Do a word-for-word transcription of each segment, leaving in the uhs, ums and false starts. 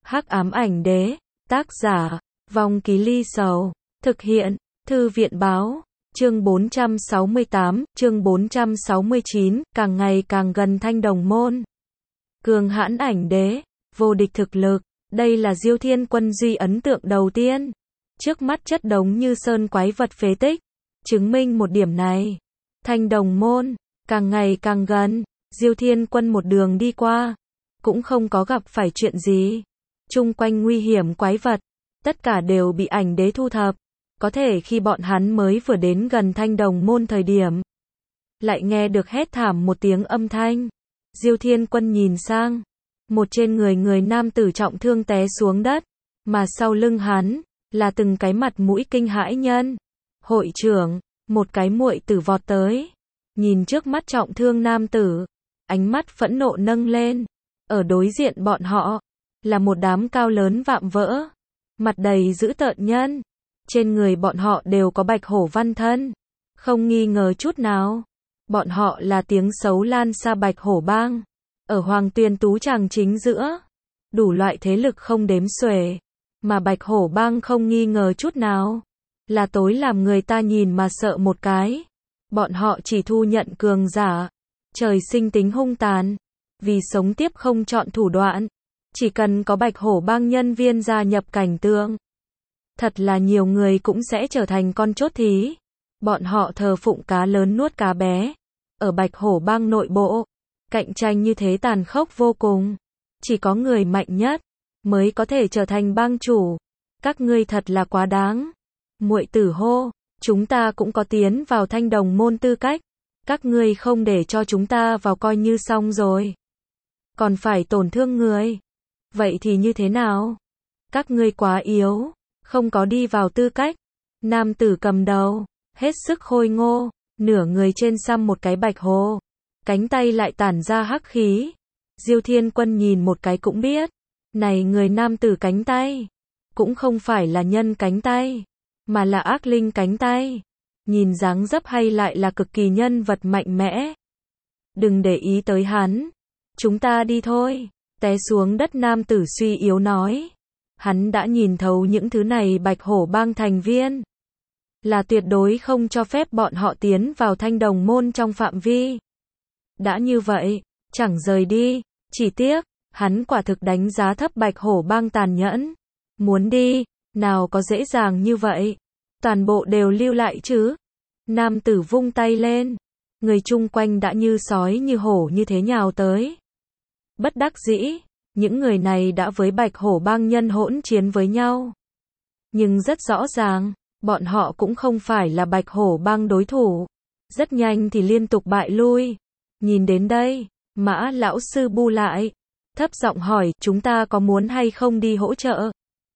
Hắc ám ảnh đế, tác giả, Vong Ký Ly Sầu, thực hiện, Thư viện báo, chương bốn trăm sáu mươi tám, chương bốn trăm sáu mươi chín, càng ngày càng gần Thanh Đồng Môn. Cường hãn ảnh đế, vô địch thực lực, đây là Diêu Thiên Quân duy ấn tượng đầu tiên. Trước mắt chất đống như sơn quái vật phế tích, chứng minh một điểm này. Thanh Đồng Môn, càng ngày càng gần, Diêu Thiên Quân một đường đi qua, cũng không có gặp phải chuyện gì. Chung quanh nguy hiểm quái vật, tất cả đều bị ảnh đế thu thập. Có thể khi bọn hắn mới vừa đến gần Thanh Đồng Môn thời điểm, lại nghe được hét thảm một tiếng âm thanh. Diêu Thiên Quân nhìn sang, một trên người người nam tử trọng thương té xuống đất, mà sau lưng hắn là từng cái mặt mũi kinh hãi nhân. Hội trưởng, một cái muội tử vọt tới, nhìn trước mắt trọng thương nam tử, ánh mắt phẫn nộ nâng lên. Ở đối diện bọn họ là một đám cao lớn vạm vỡ, mặt đầy dữ tợn nhân. Trên người bọn họ đều có bạch hổ văn thân, không nghi ngờ chút nào. Bọn họ là tiếng xấu lan xa Bạch Hổ Bang, ở Hoàng Tuyền Tú Tràng chính giữa, đủ loại thế lực không đếm xuể, mà Bạch Hổ Bang không nghi ngờ chút nào, là tối làm người ta nhìn mà sợ một cái. Bọn họ chỉ thu nhận cường giả, trời sinh tính hung tàn, vì sống tiếp không chọn thủ đoạn, chỉ cần có Bạch Hổ Bang nhân viên gia nhập cảnh tượng, thật là nhiều người cũng sẽ trở thành con chốt thí. Bọn họ thờ phụng cá lớn nuốt cá bé. Ở Bạch Hổ Bang nội bộ, cạnh tranh như thế tàn khốc vô cùng. Chỉ có người mạnh nhất mới có thể trở thành bang chủ. Các ngươi thật là quá đáng. Muội tử hô, chúng ta cũng có tiến vào Thanh Đồng Môn tư cách. Các ngươi không để cho chúng ta vào coi như xong rồi. Còn phải tổn thương người. Vậy thì như thế nào? Các ngươi quá yếu, không có đi vào tư cách. Nam tử cầm đầu, hết sức khôi ngô, nửa người trên xăm một cái bạch hồ, cánh tay lại tản ra hắc khí. Diêu Thiên Quân nhìn một cái cũng biết, này người nam tử cánh tay, cũng không phải là nhân cánh tay, mà là ác linh cánh tay. Nhìn dáng dấp hay lại là cực kỳ nhân vật mạnh mẽ. Đừng để ý tới hắn, chúng ta đi thôi. Té xuống đất nam tử suy yếu nói. Hắn đã nhìn thấu những thứ này Bạch Hổ Bang thành viên, là tuyệt đối không cho phép bọn họ tiến vào Thanh Đồng Môn trong phạm vi. Đã như vậy, chẳng rời đi, chỉ tiếc, hắn quả thực đánh giá thấp Bạch Hổ Bang tàn nhẫn. Muốn đi, nào có dễ dàng như vậy, toàn bộ đều lưu lại chứ. Nam tử vung tay lên, người chung quanh đã như sói như hổ như thế nhào tới. Bất đắc dĩ, những người này đã với Bạch Hổ Bang nhân hỗn chiến với nhau. Nhưng rất rõ ràng, bọn họ cũng không phải là Bạch Hổ Bang đối thủ. Rất nhanh thì liên tục bại lui. Nhìn đến đây, Mã lão sư bu lại, thấp giọng hỏi, chúng ta có muốn hay không đi hỗ trợ?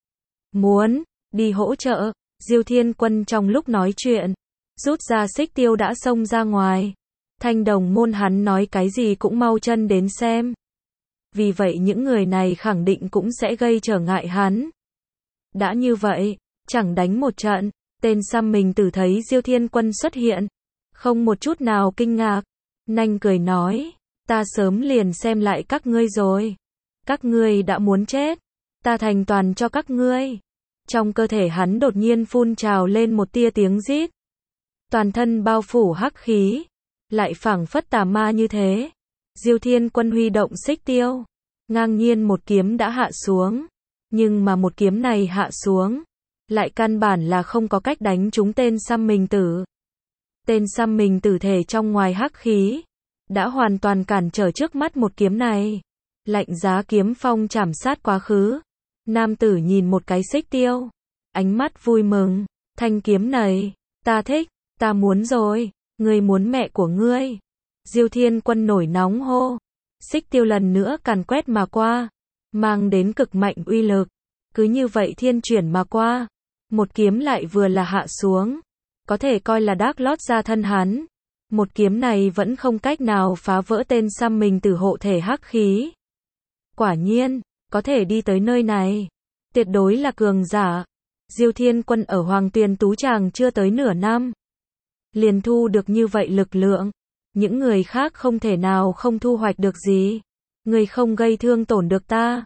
Muốn, đi hỗ trợ. Diêu Thiên Quân trong lúc nói chuyện, rút ra xích tiêu đã xông ra ngoài. Thanh Đồng Môn hắn nói cái gì cũng mau chân đến xem. Vì vậy những người này khẳng định cũng sẽ gây trở ngại hắn. Đã như vậy, chẳng đánh một trận, tên xăm mình tử thấy Diêu Thiên Quân xuất hiện, không một chút nào kinh ngạc, nanh cười nói, ta sớm liền xem lại các ngươi rồi. Các ngươi đã muốn chết, ta thành toàn cho các ngươi. Trong cơ thể hắn đột nhiên phun trào lên một tia tiếng rít. Toàn thân bao phủ hắc khí, lại phảng phất tà ma như thế. Diêu Thiên Quân huy động xích tiêu, ngang nhiên một kiếm đã hạ xuống. Nhưng mà một kiếm này hạ xuống, lại căn bản là không có cách đánh trúng tên xăm mình tử. Tên xăm mình tử thể trong ngoài hắc khí, đã hoàn toàn cản trở trước mắt một kiếm này. Lạnh giá kiếm phong chảm sát quá khứ. Nam tử nhìn một cái xích tiêu, ánh mắt vui mừng, thanh kiếm này, ta thích, ta muốn rồi, ngươi muốn mẹ của ngươi. Diêu Thiên Quân nổi nóng hô, xích tiêu lần nữa càn quét mà qua, mang đến cực mạnh uy lực, cứ như vậy thiên chuyển mà qua, một kiếm lại vừa là hạ xuống, có thể coi là đác lót ra thân hắn. Một kiếm này vẫn không cách nào phá vỡ tên xăm mình tử hộ thể hắc khí. Quả nhiên, có thể đi tới nơi này, tuyệt đối là cường giả. Diêu Thiên Quân ở Hoàng Tuyền Tú Tràng chưa tới nửa năm, liền thu được như vậy lực lượng. Những người khác không thể nào không thu hoạch được gì. Ngươi không gây thương tổn được ta,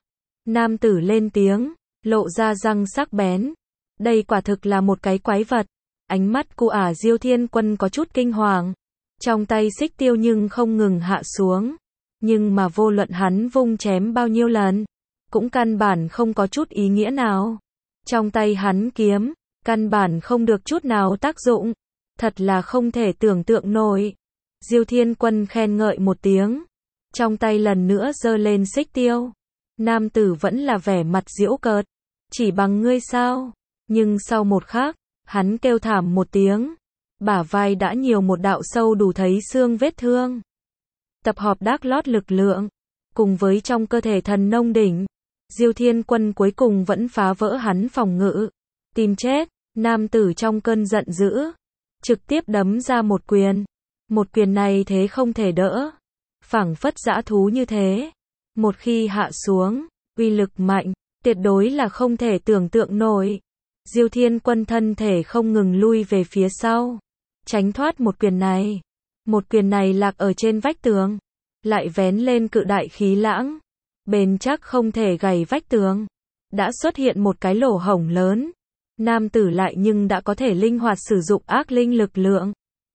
Nam tử lên tiếng, lộ ra răng sắc bén. Đây quả thực là một cái quái vật. Ánh mắt của ả Diêu Thiên Quân có chút kinh hoàng. Trong tay xích tiêu nhưng không ngừng hạ xuống. Nhưng mà vô luận hắn vung chém bao nhiêu lần, cũng căn bản không có chút ý nghĩa nào. Trong tay hắn kiếm, căn bản không được chút nào tác dụng. Thật là không thể tưởng tượng nổi. Diêu Thiên Quân khen ngợi một tiếng. Trong tay lần nữa giơ lên xích tiêu. Nam tử vẫn là vẻ mặt giễu cợt. Chỉ bằng ngươi sao? Nhưng sau một khắc, hắn kêu thảm một tiếng. Bả vai đã nhiều một đạo sâu đủ thấy xương vết thương. Tập hợp đác lót lực lượng, cùng với trong cơ thể thần nông đỉnh, Diêu Thiên Quân cuối cùng vẫn phá vỡ hắn phòng ngự. Tìm chết, nam tử trong cơn giận dữ, trực tiếp đấm ra một quyền. Một quyền này thế không thể đỡ, phảng phất dã thú như thế. Một khi hạ xuống, uy lực mạnh, tuyệt đối là không thể tưởng tượng nổi. Diêu Thiên Quân thân thể không ngừng lui về phía sau, tránh thoát một quyền này. Một quyền này lạc ở trên vách tường, lại vén lên cự đại khí lãng, bền chắc không thể gầy vách tường. Đã xuất hiện một cái lỗ hổng lớn. Nam tử lại nhưng đã có thể linh hoạt sử dụng ác linh lực lượng.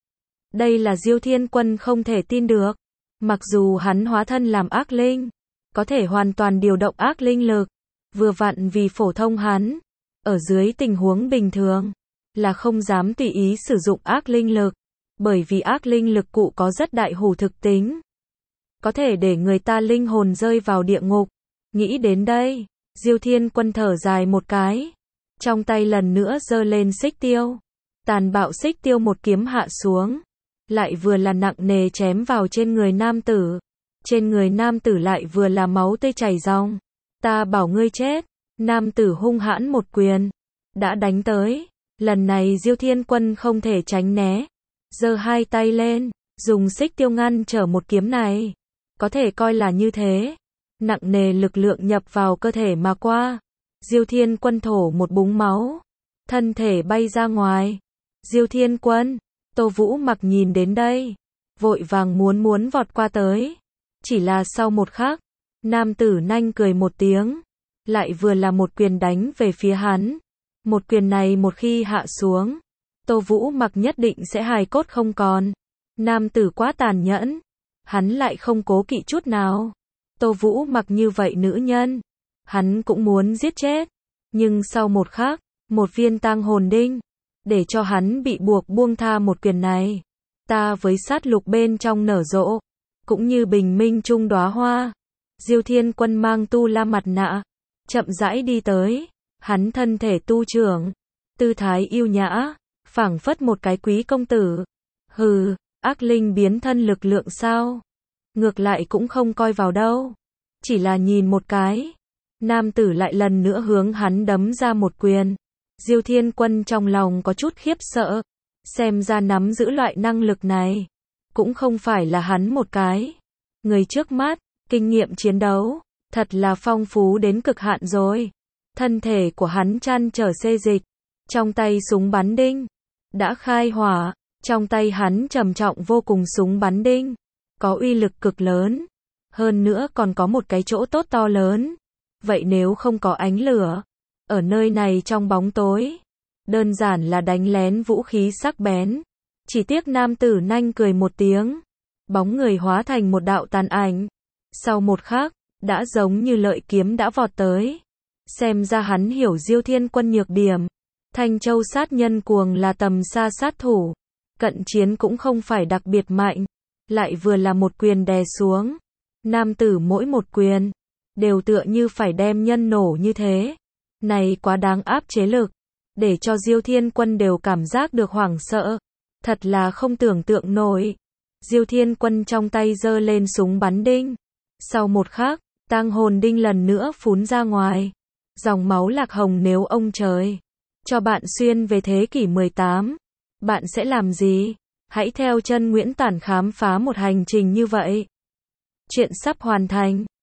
Đây là Diêu Thiên Quân không thể tin được. Mặc dù hắn hóa thân làm ác linh, có thể hoàn toàn điều động ác linh lực, vừa vặn vì phổ thông hắn, ở dưới tình huống bình thường, là không dám tùy ý sử dụng ác linh lực, bởi vì ác linh lực cụ có rất đại hủ thực tính, có thể để người ta linh hồn rơi vào địa ngục. Nghĩ đến đây, Diêu Thiên Quân thở dài một cái, trong tay lần nữa giơ lên xích tiêu, tàn bạo xích tiêu một kiếm hạ xuống, lại vừa là nặng nề chém vào trên người nam tử. Trên người nam tử lại vừa là máu tươi chảy ròng. Ta bảo ngươi chết. Nam tử hung hãn một quyền đã đánh tới. Lần này Diêu Thiên Quân không thể tránh né, giơ hai tay lên, dùng xích tiêu ngăn trở một kiếm này. Có thể coi là như thế. Nặng nề lực lượng nhập vào cơ thể mà qua. Diêu Thiên Quân thổ một búng máu, thân thể bay ra ngoài. Diêu Thiên Quân, Tô Vũ Mặc nhìn đến đây, vội vàng muốn muốn vọt qua tới. Chỉ là sau một khắc, nam tử nanh cười một tiếng, lại vừa là một quyền đánh về phía hắn. Một quyền này một khi hạ xuống, Tô Vũ Mặc nhất định sẽ hài cốt không còn. Nam tử quá tàn nhẫn, hắn lại không cố kỵ chút nào. Tô Vũ Mặc như vậy nữ nhân, hắn cũng muốn giết chết. Nhưng sau một khắc, một viên tang hồn đinh, để cho hắn bị buộc buông tha một quyền này. Ta với sát lục bên trong nở rộ, cũng như bình minh trung đóa hoa. Diêu Thiên Quân mang tu la mặt nạ, chậm rãi đi tới. Hắn thân thể tu trưởng, tư thái yêu nhã, phảng phất một cái quý công tử. Hừ, ác linh biến thân lực lượng sao? Ngược lại cũng không coi vào đâu. Chỉ là nhìn một cái, nam tử lại lần nữa hướng hắn đấm ra một quyền. Diêu Thiên Quân trong lòng có chút khiếp sợ, xem ra nắm giữ loại năng lực này, cũng không phải là hắn một cái. Người trước mắt, kinh nghiệm chiến đấu, thật là phong phú đến cực hạn rồi. Thân thể của hắn chăn trở xê dịch, trong tay súng bắn đinh, đã khai hỏa, trong tay hắn trầm trọng vô cùng súng bắn đinh, có uy lực cực lớn, hơn nữa còn có một cái chỗ tốt to lớn. Vậy nếu không có ánh lửa, ở nơi này trong bóng tối, đơn giản là đánh lén vũ khí sắc bén. Chỉ tiếc nam tử nanh cười một tiếng, bóng người hóa thành một đạo tàn ảnh. Sau một khắc, đã giống như lợi kiếm đã vọt tới. Xem ra hắn hiểu Diêu Thiên Quân nhược điểm. Thanh Châu sát nhân cuồng là tầm xa sát thủ, cận chiến cũng không phải đặc biệt mạnh, lại vừa là một quyền đè xuống. Nam tử mỗi một quyền, đều tựa như phải đem nhân nổ như thế. Này quá đáng áp chế lực, để cho Diêu Thiên Quân đều cảm giác được hoảng sợ. Thật là không tưởng tượng nổi. Diêu Thiên Quân trong tay giơ lên súng bắn đinh. Sau một khắc, tang hồn đinh lần nữa phún ra ngoài. Dòng máu lạc hồng. Nếu ông trời cho bạn xuyên về thế kỷ mười tám, bạn sẽ làm gì? Hãy theo chân Nguyễn Tản khám phá một hành trình như vậy. Chuyện sắp hoàn thành.